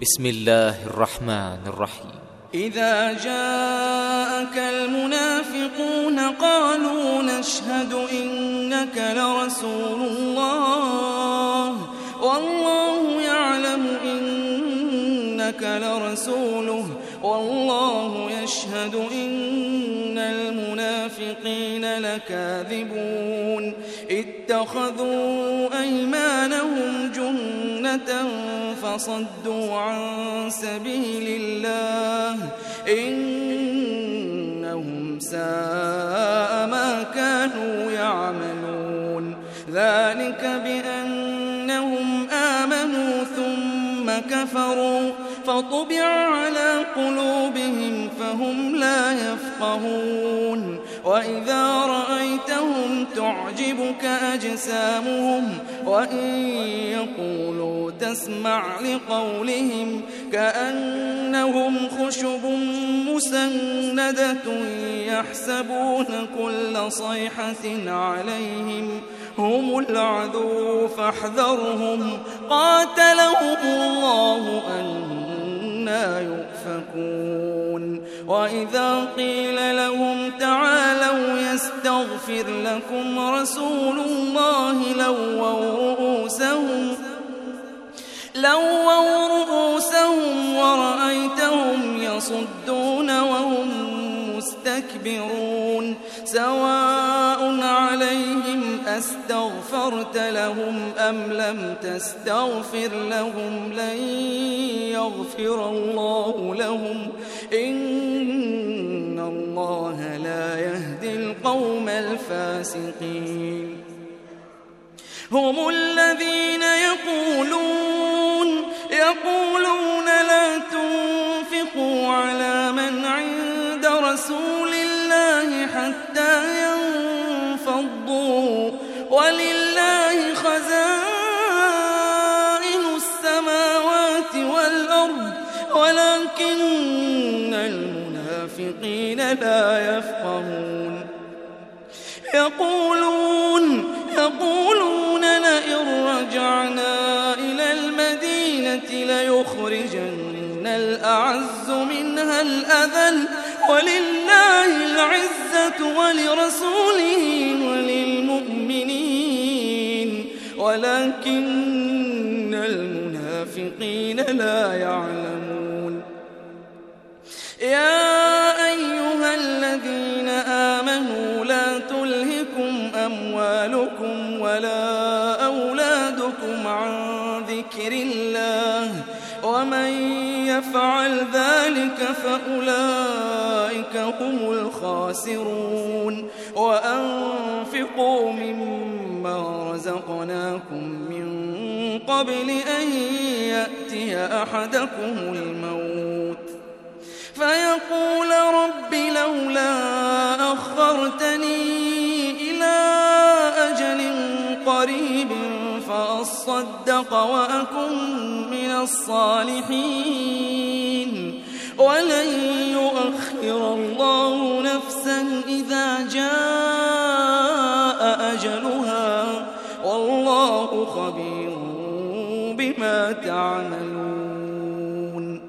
بسم الله الرحمن الرحيم. إذا جاءك المنافقون قالوا نشهد إنك لرسول الله والله يعلم إنك لرسوله والله يشهد إن المنافقين لكاذبون اتخذوا أيمانهم جنة فصدوا عن سبيل الله إنهم ساء ما كانوا يعملون ذلك بأنهم آمنوا ثم كفروا فطبع على قلوبهم فهم لا يفقهون وإذا رأيتهم تعجبك أجسامهم وإن يقولوا تسمع لقولهم كأنهم خشب مسندة يحسبون كل صيحة عليهم هم العدو فاحذرهم قاتلهم الله أنى يؤفكون وإذا قيل لهم تعالوا يستغفر لكم رسول الله لووا رؤوسهم ورأيتهم يصدون وهم مستكبرون سواء عليهم أستغفرت لهم أم لم تستغفر لهم لن يغفر الله لهم إن الله لا يهدي القوم الفاسقين هم الذين يقولون لا تنفقوا على من عند رسول الله حتى ينفضوا ولله خزائن السماوات والأرض ولكن المنافقين لا يفقهون يقولون لئن رجعنا إلى المدينة ليخرجن الأعز منها الأذل ولله العزة ولرسوله وللمؤمنين ولكن المنافقين لا يعلمون يا أيها الذين آمنوا لا تلهكم أموالكم ولا أولادكم عن ذكر الله ومن يفعل ذلك فأولئك هم الخاسرون وأنفقوا مما رزقناكم من قبل أن يأتي أحدكم الموت فيقول رب لولا أخرتني إلى أجل قريب فأصدق وأكن من الصالحين ولن يؤخر الله نفسا إذا جاء أجلها والله خبير بما تعملون